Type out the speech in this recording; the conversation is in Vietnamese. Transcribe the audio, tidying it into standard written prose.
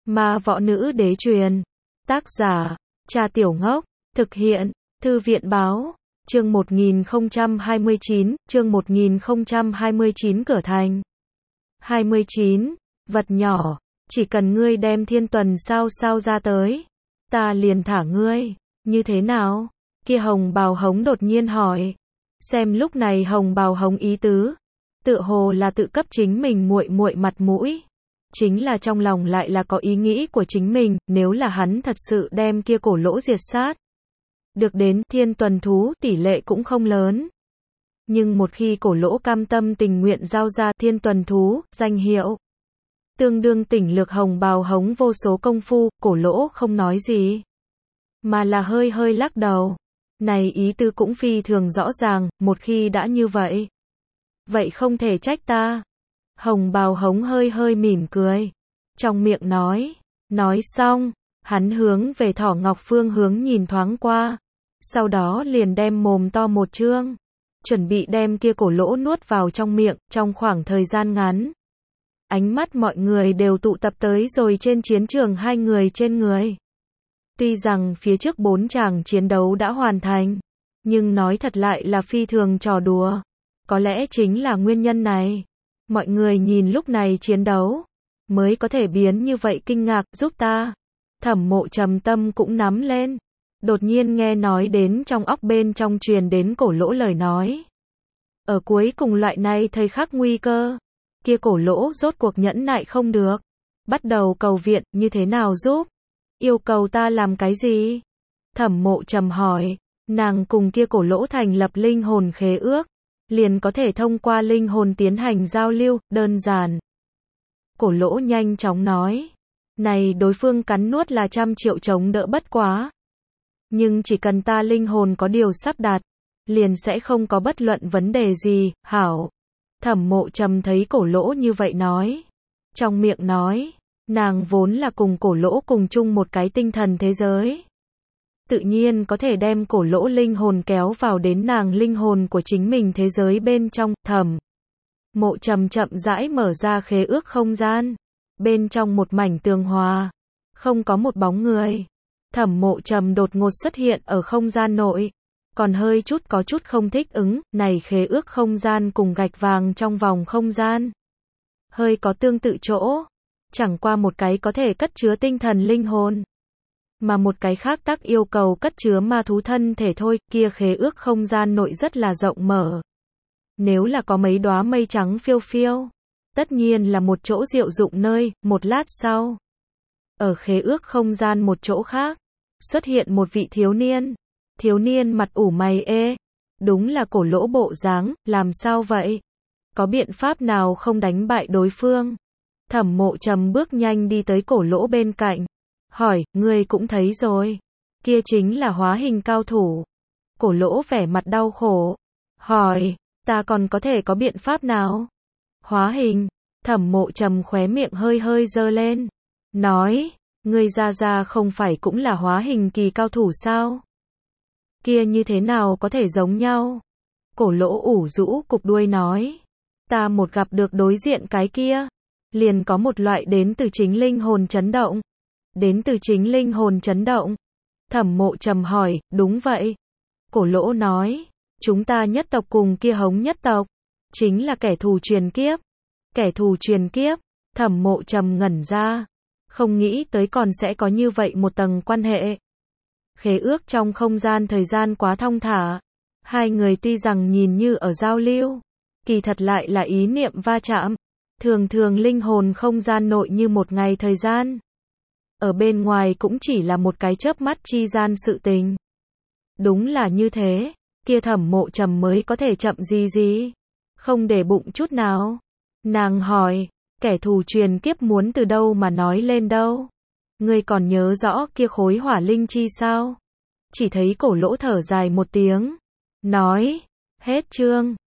Ma võ nữ đế truyền. Tác giả, Trà Tiểu Ngốc. Thực hiện, Thư viện báo. Chương 1029, Cửa Thành. 29. Vật nhỏ, chỉ cần ngươi đem Thiên Tuần sao ra tới, ta liền thả ngươi. Như thế nào? Kia Hồng Bào Hống đột nhiên hỏi. Xem lúc này Hồng Bào Hống ý tứ, tựa hồ là tự cấp chính mình muội muội mặt mũi. Chính là trong lòng lại là có ý nghĩ của chính mình, nếu là hắn thật sự đem kia Cổ Lỗ diệt sát, được đến Thiên Tuần thú tỷ lệ cũng không lớn. Nhưng một khi Cổ Lỗ cam tâm tình nguyện giao ra Thiên Tuần thú, danh hiệu tương đương tỉnh lược Hồng Bào Hống vô số công phu, Cổ Lỗ không nói gì, mà là hơi lắc đầu. Này ý tư cũng phi thường rõ ràng, một khi đã như vậy, vậy không thể trách ta. Hồng Bào Hống hơi mỉm cười, trong miệng nói xong, hắn hướng về Thỏ Ngọc phương hướng nhìn thoáng qua, sau đó liền đem mồm to một trương, chuẩn bị đem kia Cổ Lỗ nuốt vào trong miệng. Trong khoảng thời gian ngắn, ánh mắt mọi người đều tụ tập tới rồi trên chiến trường hai người trên người. Tuy rằng phía trước 4 tràng chiến đấu đã hoàn thành, nhưng nói thật lại là phi thường trò đùa. Có lẽ chính là nguyên nhân này, mọi người nhìn lúc này chiến đấu, mới có thể biến như vậy kinh ngạc. Giúp ta. Thẩm Mộ Trầm tâm cũng nắm lên. Đột nhiên nghe nói đến trong óc bên trong truyền đến Cổ Lỗ lời nói. Ở cuối cùng loại này thời khắc nguy cơ, kia Cổ Lỗ rốt cuộc nhẫn nại không được, bắt đầu cầu viện. Như thế nào giúp? Yêu cầu ta làm cái gì? Thẩm Mộ Trầm hỏi. Nàng cùng kia Cổ Lỗ thành lập linh hồn khế ước, liền có thể thông qua linh hồn tiến hành giao lưu, đơn giản. Cổ Lỗ nhanh chóng nói. Này đối phương cắn nuốt là 100 triệu chống đỡ bất quá. Nhưng chỉ cần ta linh hồn có điều sắp đạt, liền sẽ không có bất luận vấn đề gì. Hảo. Thẩm Mộ Trầm thấy Cổ Lỗ như vậy nói, trong miệng nói, nàng vốn là cùng Cổ Lỗ cùng chung một cái tinh thần thế giới, tự nhiên có thể đem Cổ Lỗ linh hồn kéo vào đến nàng linh hồn của chính mình thế giới bên trong. Thẩm Mộ Trầm chậm rãi mở ra khế ước không gian, bên trong một mảnh tường hòa, không có một bóng người. Thẩm Mộ Trầm đột ngột xuất hiện ở không gian nội, còn có chút không thích ứng. Này khế ước không gian cùng gạch vàng trong vòng không gian hơi có tương tự chỗ, chẳng qua một cái có thể cất chứa tinh thần linh hồn, mà một cái khác tác yêu cầu cất chứa ma thú thân thể thôi. Kia khế ước không gian nội rất là rộng mở, nếu là có mấy đóa mây trắng phiêu, tất nhiên là một chỗ diệu dụng nơi. Một lát sau, ở khế ước không gian một chỗ khác, xuất hiện một vị thiếu niên mặt ủ mày ê, đúng là Cổ Lỗ bộ dáng. Làm sao vậy? Có biện pháp nào không đánh bại đối phương? Thẩm Mộ Trầm bước nhanh đi tới Cổ Lỗ bên cạnh, hỏi. Ngươi cũng thấy rồi, kia chính là hóa hình cao thủ. Cổ Lỗ vẻ mặt đau khổ, hỏi. Ta còn có thể có biện pháp nào? Hóa hình? Thẩm Mộ Trầm khóe miệng hơi giơ lên, nói. Ngươi ra không phải cũng là hóa hình kỳ cao thủ sao? Kia như thế nào có thể giống nhau? Cổ Lỗ ủ rũ cục đuôi nói. Ta một gặp được đối diện cái kia, liền có một loại đến từ chính linh hồn chấn động. Đến từ chính linh hồn chấn động? Thẩm Mộ Trầm hỏi. Đúng vậy. Cổ Lỗ nói. Chúng ta nhất tộc cùng kia Hống nhất tộc, chính là kẻ thù truyền kiếp. Kẻ thù truyền kiếp? Thẩm Mộ Trầm ngẩn ra, không nghĩ tới còn sẽ có như vậy một tầng quan hệ. Khế ước trong không gian thời gian quá thong thả, hai người tuy rằng nhìn như ở giao lưu, kỳ thật lại là ý niệm va chạm. Thường linh hồn không gian nội như một ngày thời gian, ở bên ngoài cũng chỉ là một cái chớp mắt chi gian sự tình. Đúng là như thế, kia Thẩm Mộ Trầm mới có thể chậm gì, không để bụng chút nào. Nàng hỏi. Kẻ thù truyền kiếp muốn từ đâu mà nói lên đâu? Ngươi còn nhớ rõ kia khối hỏa linh chi sao? Chỉ thấy Cổ Lỗ thở dài một tiếng, nói. Hết chương.